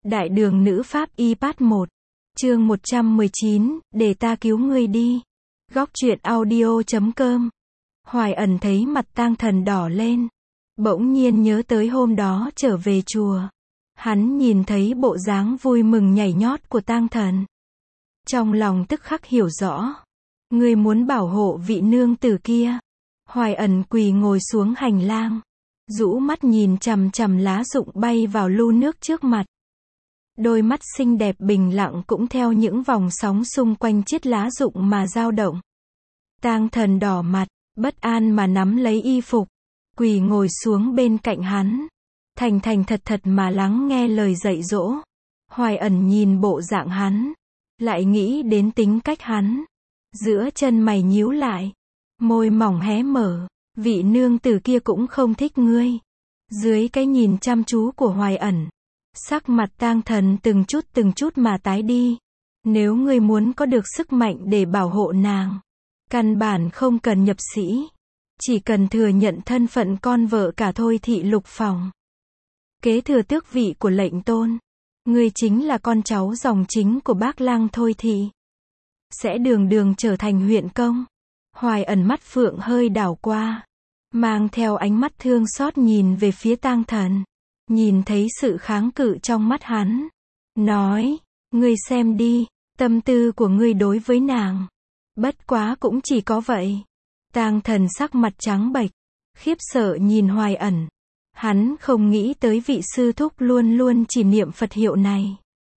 Đại đường nữ pháp y part 1. Chương 119, để ta cứu ngươi đi. Góc truyện audio.com. Hoài Ẩn thấy mặt Tang Thần đỏ lên. Bỗng nhiên nhớ tới hôm đó trở về chùa. Hắn nhìn thấy bộ dáng vui mừng nhảy nhót của Tang Thần. Trong lòng tức khắc hiểu rõ. Ngươi muốn bảo hộ vị nương tử kia. Hoài Ẩn quỳ ngồi xuống hành lang. Rũ mắt nhìn chằm chằm lá rụng bay vào lu nước trước mặt. Đôi mắt xinh đẹp bình lặng cũng theo những vòng sóng xung quanh chiếc lá rụng mà dao động. Tang Thần đỏ mặt, bất an mà nắm lấy y phục, quỳ ngồi xuống bên cạnh hắn. Thành thành thật thật mà lắng nghe lời dạy dỗ. Hoài Ẩn nhìn bộ dạng hắn, lại nghĩ đến tính cách hắn. Giữa chân mày nhíu lại, môi mỏng hé mở, vị nương tử kia cũng không thích ngươi. Dưới cái nhìn chăm chú của Hoài Ẩn, sắc mặt Tang Thần từng chút mà tái đi. Nếu ngươi muốn có được sức mạnh để bảo hộ nàng, căn bản không cần nhập sĩ, chỉ cần thừa nhận thân phận con vợ cả Thôi Thị Lục Phòng, kế thừa tước vị của lệnh tôn. Ngươi chính là con cháu dòng chính của Bác Lang Thôi Thị, sẽ đường đường trở thành huyện công. Hoài Ẩn mắt phượng hơi đảo qua, mang theo ánh mắt thương xót nhìn về phía Tang Thần. Nhìn thấy sự kháng cự trong mắt hắn, nói, ngươi xem đi, tâm tư của ngươi đối với nàng, bất quá cũng chỉ có vậy. Tang Thần sắc mặt trắng bệch, khiếp sợ nhìn Hoài Ẩn. Hắn không nghĩ tới vị sư thúc luôn luôn chỉ niệm Phật hiệu này.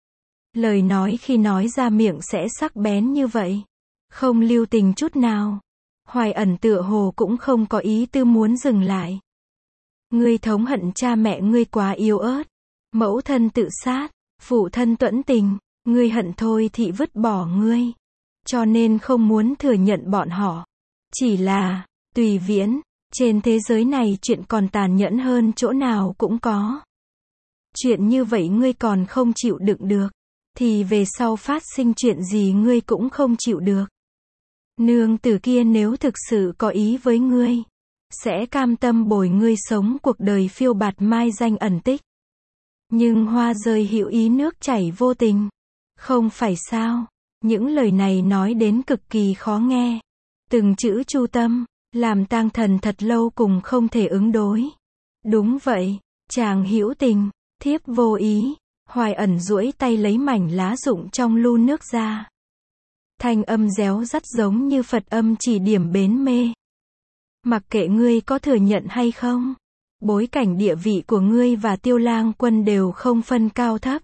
Lời nói khi nói ra miệng sẽ sắc bén như vậy, không lưu tình chút nào. Hoài Ẩn tựa hồ cũng không có ý tư muốn dừng lại. Ngươi thống hận cha mẹ ngươi quá yếu ớt, mẫu thân tự sát, phụ thân tuẫn tình, ngươi hận Thôi Thị vứt bỏ ngươi, cho nên không muốn thừa nhận bọn họ. Chỉ là, Tùy Viễn, trên thế giới này chuyện còn tàn nhẫn hơn chỗ nào cũng có. Chuyện như vậy ngươi còn không chịu đựng được, thì về sau phát sinh chuyện gì ngươi cũng không chịu được. Nương tử kia nếu thực sự có ý với ngươi, sẽ cam tâm bồi ngươi sống cuộc đời phiêu bạt mai danh ẩn tích. Nhưng hoa rơi hữu ý nước chảy vô tình, không phải sao? Những lời này nói đến cực kỳ khó nghe, từng chữ chu tâm, làm Tang Thần thật lâu cùng không thể ứng đối. Đúng vậy, chàng hữu tình, thiếp vô ý. Hoài Ẩn duỗi tay lấy mảnh lá rụng trong lu nước ra. Thanh âm réo rắt giống như Phật âm chỉ điểm bến mê. Mặc kệ ngươi có thừa nhận hay không, bối cảnh địa vị của ngươi và Tiêu Lang Quân đều không phân cao thấp.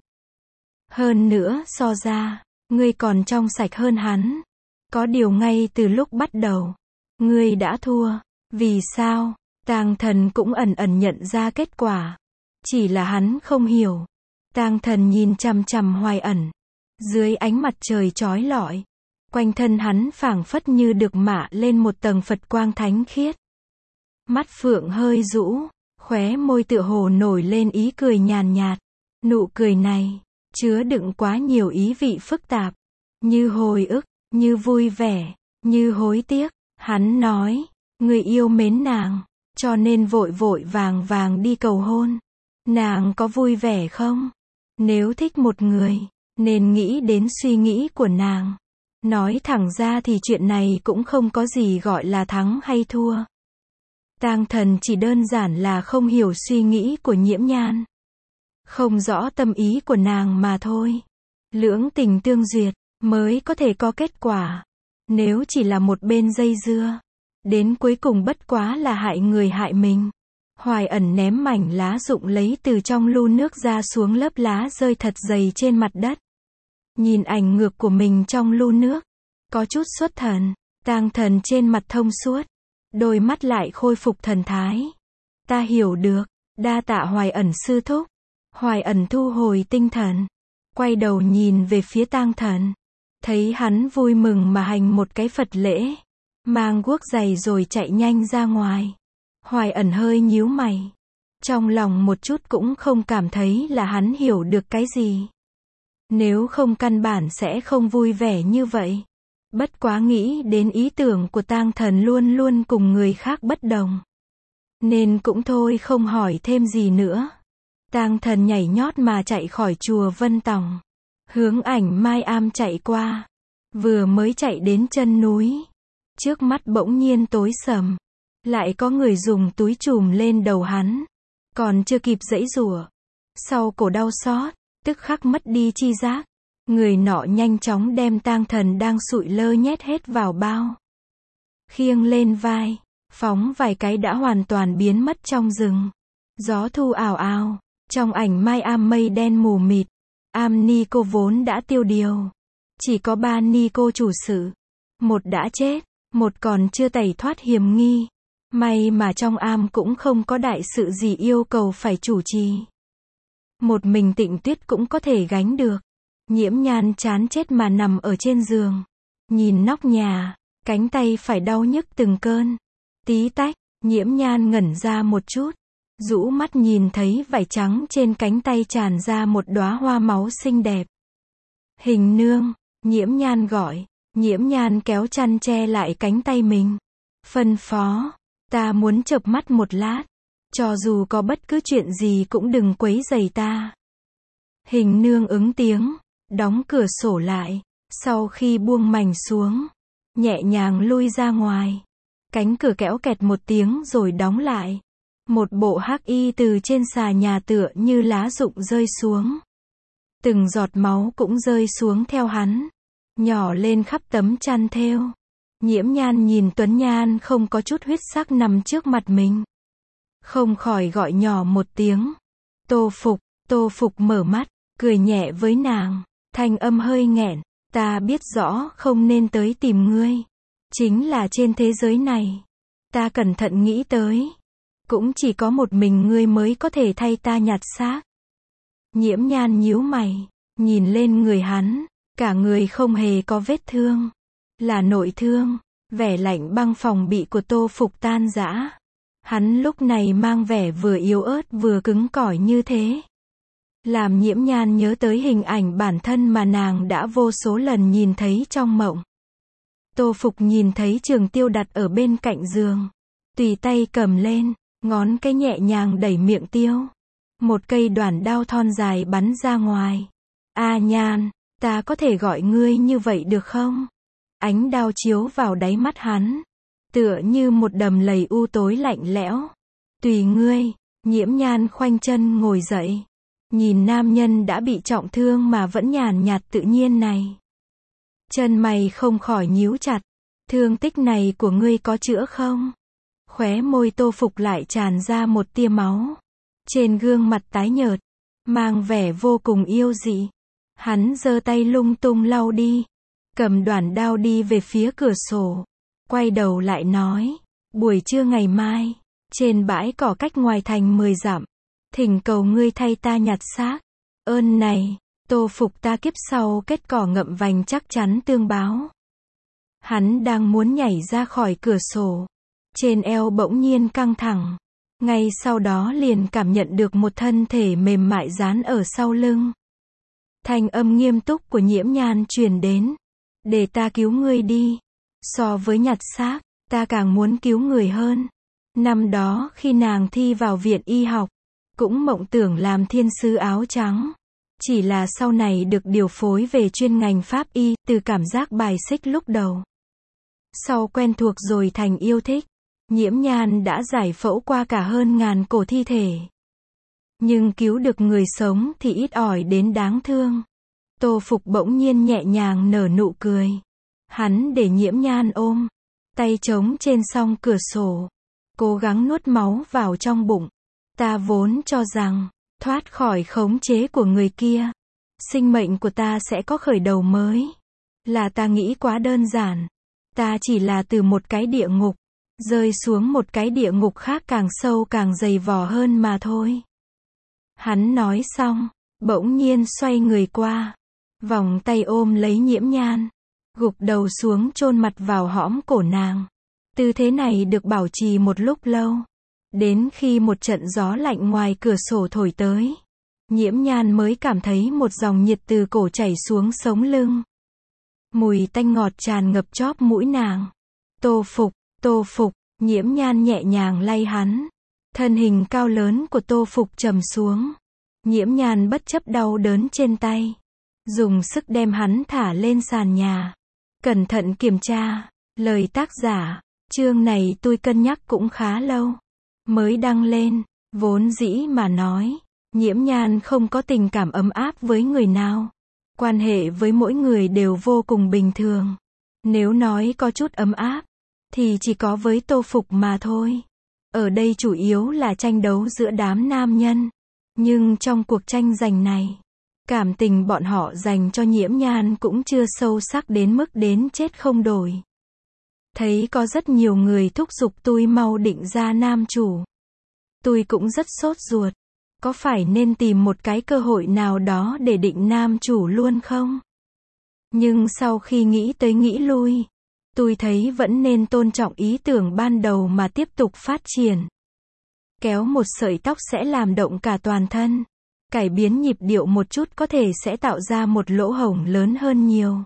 Hơn nữa so ra, ngươi còn trong sạch hơn hắn. Có điều ngay từ lúc bắt đầu, ngươi đã thua. Vì sao? Tang Thần cũng ẩn ẩn nhận ra kết quả. Chỉ là hắn không hiểu. Tang Thần nhìn chằm chằm Hoài Ẩn. Dưới ánh mặt trời chói lọi, quanh thân hắn phảng phất như được mạ lên một tầng Phật quang thánh khiết. Mắt phượng hơi rũ, khóe môi tựa hồ nổi lên ý cười nhàn nhạt. Nụ cười này, chứa đựng quá nhiều ý vị phức tạp. Như hồi ức, như vui vẻ, như hối tiếc. Hắn nói, người yêu mến nàng, cho nên vội vội vàng đi cầu hôn. Nàng có vui vẻ không? Nếu thích một người, nên nghĩ đến suy nghĩ của nàng. Nói thẳng ra thì chuyện này cũng không có gì gọi là thắng hay thua. Tang Thần chỉ đơn giản là không hiểu suy nghĩ của Nhiễm Nhan, không rõ tâm ý của nàng mà thôi. Lưỡng tình tương duyệt, mới có thể có kết quả. Nếu chỉ là một bên dây dưa, đến cuối cùng bất quá là hại người hại mình. Hoài Ẩn ném mảnh lá rụng lấy từ trong lu nước ra xuống, lớp lá rơi thật dày trên mặt đất. Nhìn ảnh ngược của mình trong lu nước, có chút xuất thần. Tang Thần trên mặt thông suốt, đôi mắt lại khôi phục thần thái. Ta hiểu được, đa tạ Hoài Ẩn sư thúc. Hoài Ẩn thu hồi tinh thần, quay đầu nhìn về phía Tang Thần. Thấy hắn vui mừng mà hành một cái Phật lễ, mang guốc giày rồi chạy nhanh ra ngoài. Hoài Ẩn hơi nhíu mày, trong lòng một chút cũng không cảm thấy là hắn hiểu được cái gì. Nếu không căn bản sẽ không vui vẻ như vậy. Bất quá nghĩ đến ý tưởng của Tang Thần luôn luôn cùng người khác bất đồng, nên cũng thôi không hỏi thêm gì nữa. Tang Thần nhảy nhót mà chạy khỏi chùa Vân Tòng, hướng Ảnh Mai Am chạy qua. Vừa mới chạy đến chân núi, trước mắt bỗng nhiên tối sầm, lại có người dùng túi trùm lên đầu hắn, còn chưa kịp giãy giụa, sau cổ đau xót, tức khắc mất đi tri giác. Người nọ nhanh chóng đem Tang Thần đang sụi lơ nhét hết vào bao, khiêng lên vai, phóng vài cái đã hoàn toàn biến mất trong rừng. Gió thu ào ào, trong Ảnh Mai Am mây đen mù mịt. Am ni cô vốn đã tiêu điều, chỉ có 3 ni cô chủ sự, một đã chết, một còn chưa tẩy thoát hiểm nghi. May mà trong am cũng không có đại sự gì yêu cầu phải chủ trì. Một mình Tịnh Tuyết cũng có thể gánh được. Nhiễm Nhan chán chết mà nằm ở trên giường, nhìn nóc nhà, cánh tay phải đau nhức từng cơn. Tí tách, Nhiễm Nhan ngẩn ra một chút, rũ mắt nhìn thấy vải trắng trên cánh tay tràn ra một đóa hoa máu xinh đẹp. Hình nương, Nhiễm Nhan gọi. Nhiễm Nhan kéo chăn che lại cánh tay mình, phân phó, ta muốn chợp mắt một lát, cho dù có bất cứ chuyện gì cũng đừng quấy rầy ta. Hình nương ứng tiếng, đóng cửa sổ lại, sau khi buông mành xuống, nhẹ nhàng lui ra ngoài. Cánh cửa kéo kẹt một tiếng rồi đóng lại. Một bộ hắc y từ trên xà nhà tựa như lá rụng rơi xuống. Từng giọt máu cũng rơi xuống theo hắn, nhỏ lên khắp tấm chăn thêu. Nhiễm Nhan nhìn Tuấn Nhan không có chút huyết sắc nằm trước mặt mình, không khỏi gọi nhỏ một tiếng. Tô Phục. Tô Phục mở mắt, cười nhẹ với nàng, thanh âm hơi nghẹn, ta biết rõ không nên tới tìm ngươi. Chính là trên thế giới này, ta cẩn thận nghĩ tới, cũng chỉ có một mình ngươi mới có thể thay ta nhặt xác. Nhiễm Nhan nhíu mày, nhìn lên người hắn, cả người không hề có vết thương, là nội thương. Vẻ lạnh băng phòng bị của Tô Phục tan rã. Hắn lúc này mang vẻ vừa yếu ớt vừa cứng cỏi như thế, làm Nhiễm Nhan nhớ tới hình ảnh bản thân mà nàng đã vô số lần nhìn thấy trong mộng. Tô Phục nhìn thấy trường tiêu đặt ở bên cạnh giường, tùy tay cầm lên, ngón cái nhẹ nhàng đẩy miệng tiêu. Một cây đoản đao thon dài bắn ra ngoài. A Nhan, ta có thể gọi ngươi như vậy được không? Ánh đao chiếu vào đáy mắt hắn, tựa như một đầm lầy u tối lạnh lẽo. Tùy ngươi. Nhiễm Nhan khoanh chân ngồi dậy, nhìn nam nhân đã bị trọng thương mà vẫn nhàn nhạt tự nhiên này. Chân mày không khỏi nhíu chặt. Thương tích này của ngươi có chữa không? Khóe môi Tô Phục lại tràn ra một tia máu. Trên gương mặt tái nhợt, mang vẻ vô cùng yêu dị. Hắn giơ tay lung tung lau đi, cầm đoản đao đi về phía cửa sổ, quay đầu lại nói, buổi trưa ngày mai, trên bãi cỏ cách ngoài thành 10 dặm, thỉnh cầu ngươi thay ta nhặt xác. Ơn này, Tô Phục ta kiếp sau kết cỏ ngậm vành chắc chắn tương báo. Hắn đang muốn nhảy ra khỏi cửa sổ, trên eo bỗng nhiên căng thẳng, ngay sau đó liền cảm nhận được một thân thể mềm mại dán ở sau lưng. Thanh âm nghiêm túc của Nhiễm Nhan truyền đến, để ta cứu ngươi đi. So với nhặt xác, ta càng muốn cứu người hơn. Năm đó khi nàng thi vào viện y học, cũng mộng tưởng làm thiên sứ áo trắng. Chỉ là sau này được điều phối về chuyên ngành pháp y, từ cảm giác bài xích lúc đầu, sau quen thuộc rồi thành yêu thích. Nhiễm Nhan đã giải phẫu qua cả hơn ngàn cổ thi thể, nhưng cứu được người sống thì ít ỏi đến đáng thương. Tô Phục bỗng nhiên nhẹ nhàng nở nụ cười. Hắn để Nhiễm Nhan ôm, tay trống trên song cửa sổ, cố gắng nuốt máu vào trong bụng. Ta vốn cho rằng, thoát khỏi khống chế của người kia, sinh mệnh của ta sẽ có khởi đầu mới. Là ta nghĩ quá đơn giản. Ta chỉ là từ một cái địa ngục, rơi xuống một cái địa ngục khác càng sâu càng dày vò hơn mà thôi. Hắn nói xong, bỗng nhiên xoay người qua, vòng tay ôm lấy Nhiễm Nhan, gục đầu xuống chôn mặt vào hõm cổ nàng. Tư thế này được bảo trì một lúc lâu, đến khi một trận gió lạnh ngoài cửa sổ thổi tới, Nhiễm Nhan mới cảm thấy một dòng nhiệt từ cổ chảy xuống sống lưng. Mùi tanh ngọt tràn ngập chóp mũi nàng. Tô Phục, Tô Phục. Nhiễm Nhan nhẹ nhàng lay hắn. Thân hình cao lớn của Tô Phục trầm xuống, Nhiễm Nhan bất chấp đau đớn trên tay, dùng sức đem hắn thả lên sàn nhà. Cẩn thận kiểm tra, lời tác giả, chương này tôi cân nhắc cũng khá lâu, mới đăng lên. Vốn dĩ mà nói, Nhiễm Nhan không có tình cảm ấm áp với người nào. Quan hệ với mỗi người đều vô cùng bình thường. Nếu nói có chút ấm áp, thì chỉ có với Tô Phục mà thôi. Ở đây chủ yếu là tranh đấu giữa đám nam nhân. Nhưng trong cuộc tranh giành này, cảm tình bọn họ dành cho Nhiễm Nhan cũng chưa sâu sắc đến mức đến chết không đổi. Thấy có rất nhiều người thúc giục tôi mau định ra nam chủ. Tôi cũng rất sốt ruột. Có phải nên tìm một cái cơ hội nào đó để định nam chủ luôn không? Nhưng sau khi nghĩ tới nghĩ lui, tôi thấy vẫn nên tôn trọng ý tưởng ban đầu mà tiếp tục phát triển. Kéo một sợi tóc sẽ làm động cả toàn thân. Cải biến nhịp điệu một chút có thể sẽ tạo ra một lỗ hổng lớn hơn nhiều.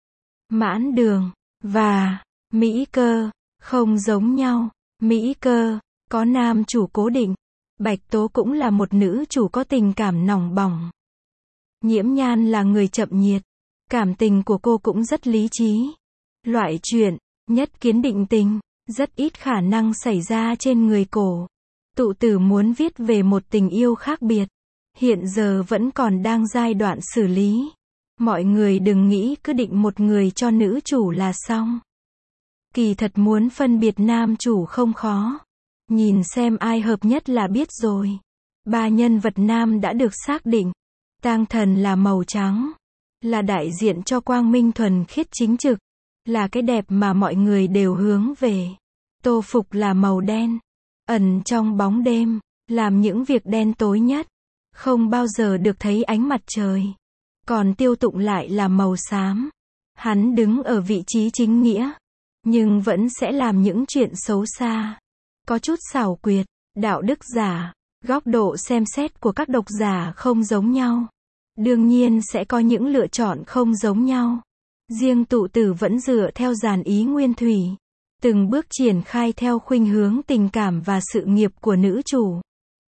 Mãn Đường và Mỹ Cơ không giống nhau. Mỹ Cơ có nam chủ cố định. Bạch Tố cũng là một nữ chủ có tình cảm nóng bỏng. Nhiễm Nhan là người chậm nhiệt. Cảm tình của cô cũng rất lý trí. Loại chuyện nhất kiến định tình rất ít khả năng xảy ra trên người cổ. Tụ tử muốn viết về một tình yêu khác biệt. Hiện giờ vẫn còn đang giai đoạn xử lý. Mọi người đừng nghĩ cứ định một người cho nữ chủ là xong. Kỳ thật muốn phân biệt nam chủ không khó. Nhìn xem ai hợp nhất là biết rồi. 3 nhân vật nam đã được xác định. Tang Thần là màu trắng, là đại diện cho quang minh thuần khiết chính trực, là cái đẹp mà mọi người đều hướng về. Tô Phục là màu đen, ẩn trong bóng đêm, làm những việc đen tối nhất, không bao giờ được thấy ánh mặt trời. Còn Tiêu Tụng lại là màu xám. Hắn đứng ở vị trí chính nghĩa, nhưng vẫn sẽ làm những chuyện xấu xa. Có chút xảo quyệt, đạo đức giả, góc độ xem xét của các độc giả không giống nhau. Đương nhiên sẽ có những lựa chọn không giống nhau. Riêng Tụ Tử vẫn dựa theo dàn ý nguyên thủy, từng bước triển khai theo khuynh hướng tình cảm và sự nghiệp của nữ chủ.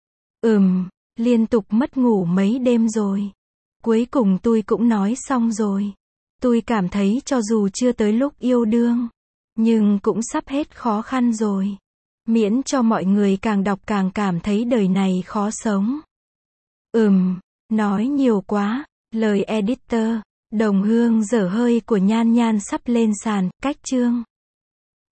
Liên tục mất ngủ mấy đêm rồi. Cuối cùng tôi cũng nói xong rồi. Tôi cảm thấy cho dù chưa tới lúc yêu đương, nhưng cũng sắp hết khó khăn rồi. Miễn cho mọi người càng đọc càng cảm thấy đời này khó sống. Nói nhiều quá. Lời editor. Đồng hương dở hơi của Nhan Nhan sắp lên sàn. Cách chương